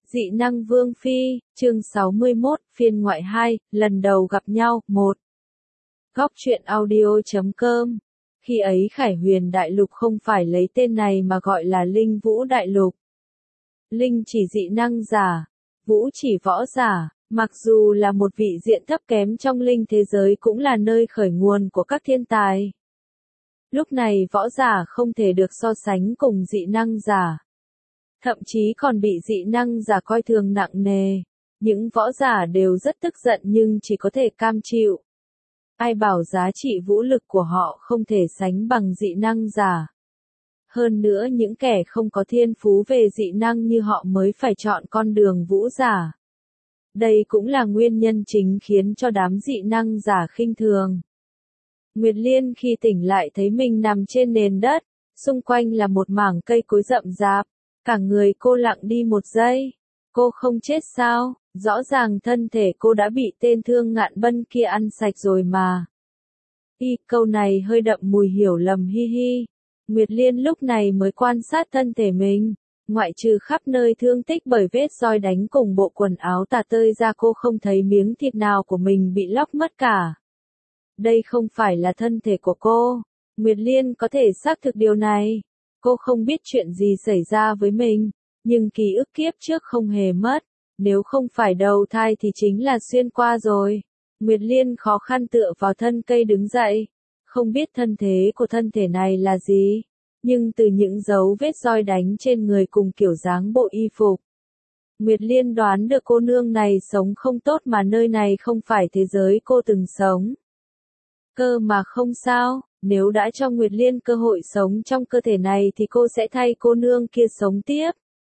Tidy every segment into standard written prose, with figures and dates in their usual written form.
Dị năng Vương Phi, chương 61, phiên ngoại 2, lần đầu gặp nhau, 1. Góc truyện audio.com. Khi ấy Khải Huyền Đại Lục không phải lấy tên này mà gọi là Linh Vũ Đại Lục. Linh chỉ dị năng giả, Vũ chỉ võ giả, mặc dù là một vị diện thấp kém trong linh thế giới cũng là nơi khởi nguồn của các thiên tài. Lúc này võ giả không thể được so sánh cùng dị năng giả. Thậm chí còn bị dị năng giả coi thường nặng nề. Những võ giả đều rất tức giận nhưng chỉ có thể cam chịu. Ai bảo giá trị vũ lực của họ không thể sánh bằng dị năng giả. Hơn nữa những kẻ không có thiên phú về dị năng như họ mới phải chọn con đường vũ giả. Đây cũng là nguyên nhân chính khiến cho đám dị năng giả khinh thường. Nguyệt Liên khi tỉnh lại thấy mình nằm trên nền đất, xung quanh là một mảng cây cối rậm rạp. Cả người cô lặng đi một giây. Cô không chết sao? Rõ ràng thân thể cô đã bị tên Thương Ngạn Bân kia ăn sạch rồi mà. Câu này hơi đậm mùi hiểu lầm hi hi. Nguyệt Liên lúc này mới quan sát thân thể mình. Ngoại trừ khắp nơi thương tích bởi vết roi đánh cùng bộ quần áo tả tơi ra, cô không thấy miếng thịt nào của mình bị lóc mất cả. Đây không phải là thân thể của cô. Nguyệt Liên có thể xác thực điều này. Cô không biết chuyện gì xảy ra với mình, nhưng ký ức kiếp trước không hề mất. Nếu không phải đầu thai thì chính là xuyên qua rồi. Nguyệt Liên khó khăn tựa vào thân cây đứng dậy. Không biết thân thế của thân thể này là gì, nhưng từ những dấu vết roi đánh trên người cùng kiểu dáng bộ y phục, Nguyệt Liên đoán được cô nương này sống không tốt mà nơi này không phải thế giới cô từng sống. Cơ mà không sao. Nếu đã cho Nguyệt Liên cơ hội sống trong cơ thể này thì cô sẽ thay cô nương kia sống tiếp.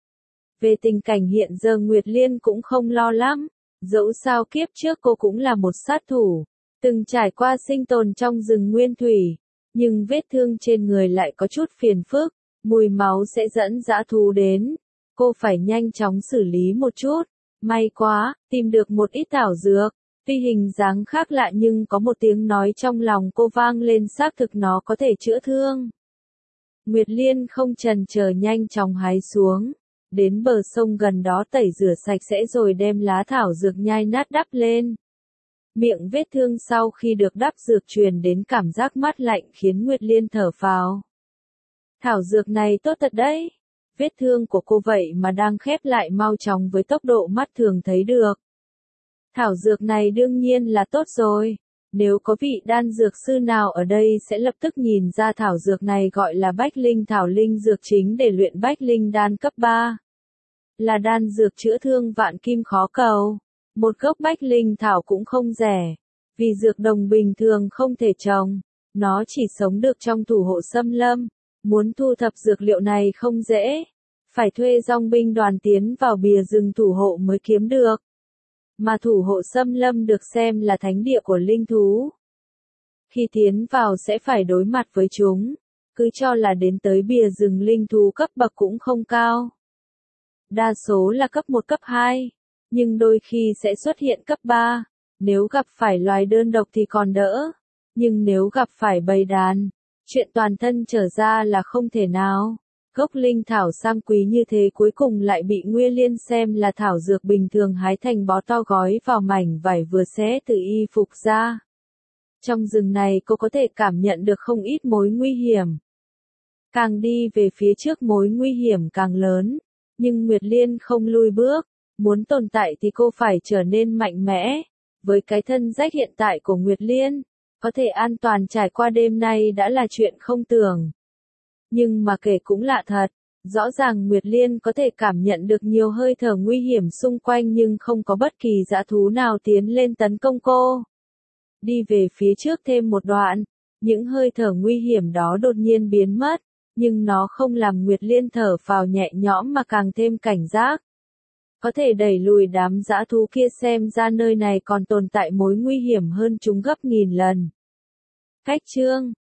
Về tình cảnh hiện giờ Nguyệt Liên cũng không lo lắm. Dẫu sao kiếp trước cô cũng là một sát thủ, từng trải qua sinh tồn trong rừng nguyên thủy. Nhưng vết thương trên người lại có chút phiền phức, mùi máu sẽ dẫn dã thú đến. Cô phải nhanh chóng xử lý một chút. May quá, tìm được một ít thảo dược. Tuy hình dáng khác lạ nhưng có một tiếng nói trong lòng cô vang lên, xác thực nó có thể chữa thương. Nguyệt Liên không chần chờ nhanh chóng hái xuống. Đến bờ sông gần đó tẩy rửa sạch sẽ rồi đem lá thảo dược nhai nát đắp lên. Miệng vết thương sau khi được đắp dược truyền đến cảm giác mát lạnh khiến Nguyệt Liên thở phào. Thảo dược này tốt thật đấy. Vết thương của cô vậy mà đang khép lại mau chóng với tốc độ mắt thường thấy được. Thảo dược này đương nhiên là tốt rồi. Nếu có vị đan dược sư nào ở đây sẽ lập tức nhìn ra thảo dược này gọi là Bách Linh Thảo, linh dược chính để luyện Bách Linh đan cấp 3. Là đan dược chữa thương vạn kim khó cầu. Một gốc Bách Linh Thảo cũng không rẻ. Vì dược đồng bình thường không thể trồng. Nó chỉ sống được trong thủ hộ xâm lâm. Muốn thu thập dược liệu này không dễ. Phải thuê dòng binh đoàn tiến vào bìa rừng thủ hộ mới kiếm được. Mà thủ hộ xâm lâm được xem là thánh địa của linh thú. Khi tiến vào sẽ phải đối mặt với chúng. Cứ cho là đến tới bìa rừng linh thú cấp bậc cũng không cao. Đa số là cấp 1 cấp 2. Nhưng đôi khi sẽ xuất hiện cấp 3. Nếu gặp phải loài đơn độc thì còn đỡ. Nhưng nếu gặp phải bầy đàn, chuyện toàn thân trở ra là không thể nào. Gốc linh thảo sang quý như thế cuối cùng lại bị Nguyệt Liên xem là thảo dược bình thường hái thành bó to gói vào mảnh vải vừa xé từ y phục ra. Trong rừng này cô có thể cảm nhận được không ít mối nguy hiểm. Càng đi về phía trước mối nguy hiểm càng lớn. Nhưng Nguyệt Liên không lùi bước. Muốn tồn tại thì cô phải trở nên mạnh mẽ. Với cái thân rách hiện tại của Nguyệt Liên, có thể an toàn trải qua đêm nay đã là chuyện không tưởng. Nhưng mà kể cũng lạ thật, rõ ràng Nguyệt Liên có thể cảm nhận được nhiều hơi thở nguy hiểm xung quanh nhưng không có bất kỳ dã thú nào tiến lên tấn công cô. Đi về phía trước thêm một đoạn, những hơi thở nguy hiểm đó đột nhiên biến mất, nhưng nó không làm Nguyệt Liên thở phào nhẹ nhõm mà càng thêm cảnh giác. Có thể đẩy lùi đám dã thú kia, xem ra nơi này còn tồn tại mối nguy hiểm hơn chúng gấp nghìn lần. Cách chương